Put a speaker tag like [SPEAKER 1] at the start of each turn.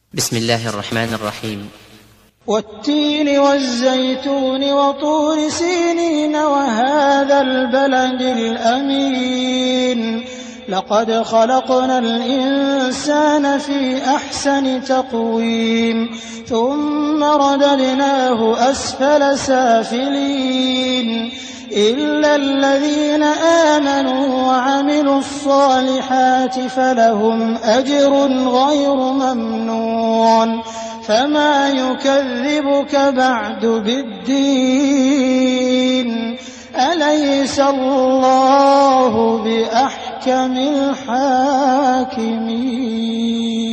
[SPEAKER 1] بسم الله الرحمن الرحيم.
[SPEAKER 2] والتين والزيتون وطور سينين وهذا البلد الأمين لقد خلقنا الإنسان في أحسن تقويم ثم رددناه أسفل سافلين إلا الذين آمنوا وعملوا الصالحات فلهم أجر غير ممنون فما يكذبك بعد بالدين أليس الله بأحكم الحاكمين.